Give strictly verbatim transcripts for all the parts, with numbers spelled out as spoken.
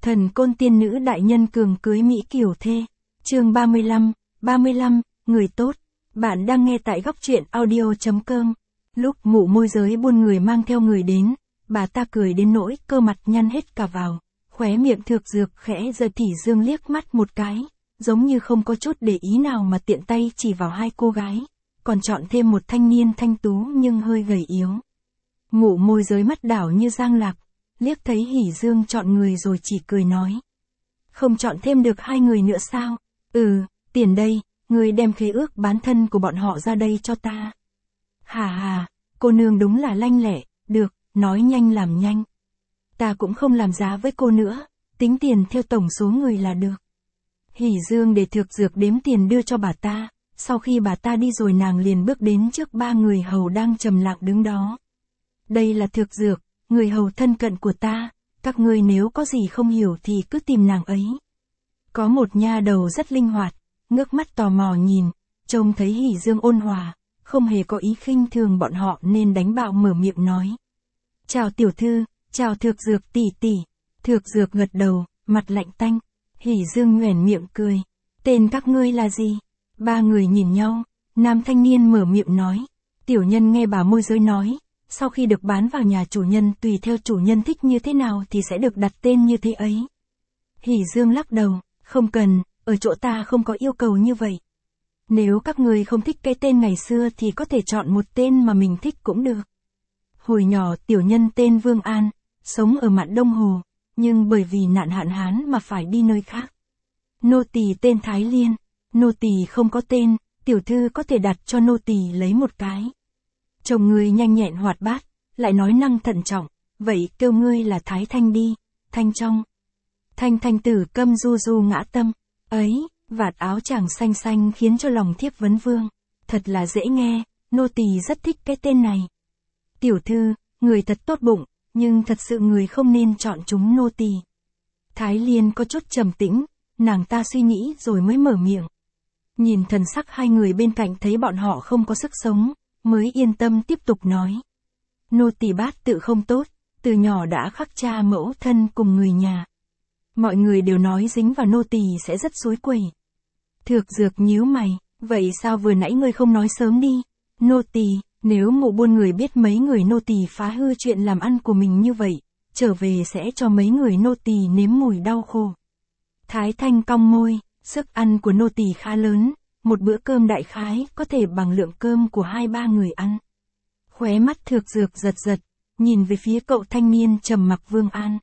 Thần côn tiên nữ đại nhân cường cưới Mỹ kiều thê. Chương ba mươi lăm, ba mươi lăm, người tốt. Bạn đang nghe tại góc truyện audio chấm com. Lúc mụ môi giới buôn người mang theo người đến, bà ta cười đến nỗi cơ mặt nhăn hết cả vào, khóe miệng Thược Dược khẽ giơ Tỷ Dương liếc mắt một cái, giống như không có chút để ý nào mà tiện tay chỉ vào hai cô gái, còn chọn thêm một thanh niên thanh tú nhưng hơi gầy yếu. Mụ môi giới mắt đảo như giang lạc, liếc thấy Hỉ Dương chọn người rồi chỉ cười nói. Không chọn thêm được hai người nữa sao? Ừ, tiền đây, người đem khế ước bán thân của bọn họ ra đây cho ta. Hà hà, cô nương đúng là lanh lẹ, được, nói nhanh làm nhanh. Ta cũng không làm giá với cô nữa, tính tiền theo tổng số người là được. Hỉ Dương để Thược Dược đếm tiền đưa cho bà ta, sau khi bà ta đi rồi nàng liền bước đến trước ba người hầu đang trầm lặng đứng đó. Đây là Thược Dược, người hầu thân cận của ta, các ngươi nếu có gì không hiểu thì cứ tìm nàng ấy. Có một nha đầu rất linh hoạt, ngước mắt tò mò nhìn, trông thấy Hỉ Dương ôn hòa, không hề có ý khinh thường bọn họ nên đánh bạo mở miệng nói. Chào tiểu thư, chào Thược Dược tỷ tỷ. Thược Dược gật đầu, mặt lạnh tanh. Hỉ Dương nhoẻn miệng cười. Tên các ngươi là gì? Ba người nhìn nhau, nam thanh niên mở miệng nói. Tiểu nhân nghe bà môi giới nói, sau khi được bán vào nhà chủ nhân tùy theo chủ nhân thích như thế nào thì sẽ được đặt tên như thế ấy. Hỉ Dương lắc đầu, không cần, ở chỗ ta không có yêu cầu như vậy. Nếu các người không thích cái tên ngày xưa thì có thể chọn một tên mà mình thích cũng được. Hồi nhỏ tiểu nhân tên Vương An, sống ở mạn Đông Hồ, nhưng bởi vì nạn hạn hán mà phải đi nơi khác. Nô tỳ tên Thái Liên, nô tỳ không có tên, tiểu thư có thể đặt cho nô tỳ lấy một cái. Chồng ngươi nhanh nhẹn hoạt bát, lại nói năng thận trọng, vậy kêu ngươi là Thái Thanh đi, Thanh trong. Thanh Thanh tử câm du du ngã tâm, ấy, vạt áo chàng xanh xanh khiến cho lòng thiếp vấn vương. Thật là dễ nghe, nô tỳ rất thích cái tên này. Tiểu thư, người thật tốt bụng, nhưng thật sự người không nên chọn chúng nô tỳ. Thái Liên có chút trầm tĩnh, nàng ta suy nghĩ rồi mới mở miệng. Nhìn thần sắc hai người bên cạnh thấy bọn họ không có sức sống, mới yên tâm tiếp tục nói. Nô tỳ bát tự không tốt, từ nhỏ đã khắc cha mẫu thân cùng người nhà. Mọi người đều nói dính vào nô tỳ sẽ rất xối quẩy. Thược Dược nhíu mày, vậy sao vừa nãy ngươi không nói sớm đi? Nô tỳ, nếu mụ buôn người biết mấy người nô tỳ phá hư chuyện làm ăn của mình như vậy, trở về sẽ cho mấy người nô tỳ nếm mùi đau khổ. Thái Thanh cong môi, sức ăn của nô tỳ khá lớn, một bữa cơm đại khái có thể bằng lượng cơm của hai ba người ăn. Khóe mắt Thược Dược giật giật, nhìn về phía cậu thanh niên trầm mặc Vương An.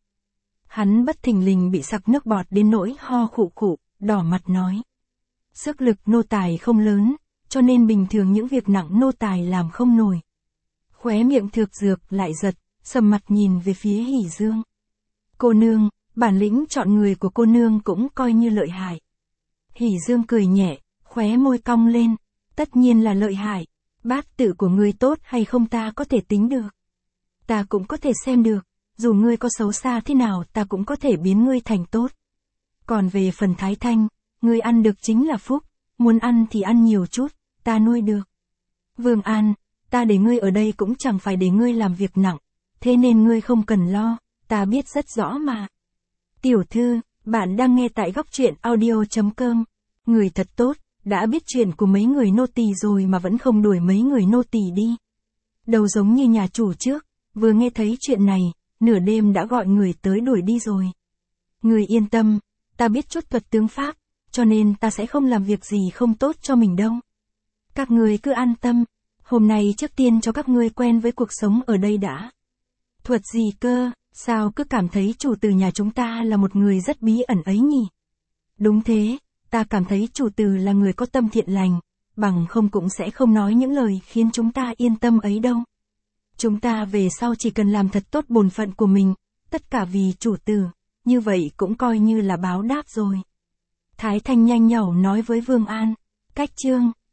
Hắn bất thình lình bị sặc nước bọt đến nỗi ho khụ khụ, đỏ mặt nói. Sức lực nô tài không lớn, cho nên bình thường những việc nặng nô tài làm không nổi. Khóe miệng Thược Dược lại giật, sầm mặt nhìn về phía Hỉ Dương. Cô nương, bản lĩnh chọn người của cô nương cũng coi như lợi hại. Hỉ Dương cười nhẹ, khóe môi cong lên, tất nhiên là lợi hại, bát tự của ngươi tốt hay không ta có thể tính được. Ta cũng có thể xem được, dù ngươi có xấu xa thế nào ta cũng có thể biến ngươi thành tốt. Còn về phần Thái Thanh, ngươi ăn được chính là phúc, muốn ăn thì ăn nhiều chút, ta nuôi được. Vương An, ta để ngươi ở đây cũng chẳng phải để ngươi làm việc nặng, thế nên ngươi không cần lo, ta biết rất rõ mà. Tiểu thư, bạn đang nghe tại góc truyện audio chấm com. Người thật tốt, đã biết chuyện của mấy người nô tỳ rồi mà vẫn không đuổi mấy người nô tỳ đi. Đầu giống như nhà chủ trước, vừa nghe thấy chuyện này, nửa đêm đã gọi người tới đuổi đi rồi. Người yên tâm, ta biết chút thuật tướng pháp, cho nên ta sẽ không làm việc gì không tốt cho mình đâu. Các người cứ an tâm, hôm nay trước tiên cho các ngươi quen với cuộc sống ở đây đã. Thuật gì cơ, sao cứ cảm thấy chủ từ nhà chúng ta là một người rất bí ẩn ấy nhỉ? Đúng thế, ta cảm thấy chủ từ là người có tâm thiện lành, bằng không cũng sẽ không nói những lời khiến chúng ta yên tâm ấy đâu. Chúng ta về sau chỉ cần làm thật tốt bổn phận của mình, tất cả vì chủ từ, như vậy cũng coi như là báo đáp rồi. Thái Thanh nhanh nhảu nói với Vương An, cách chương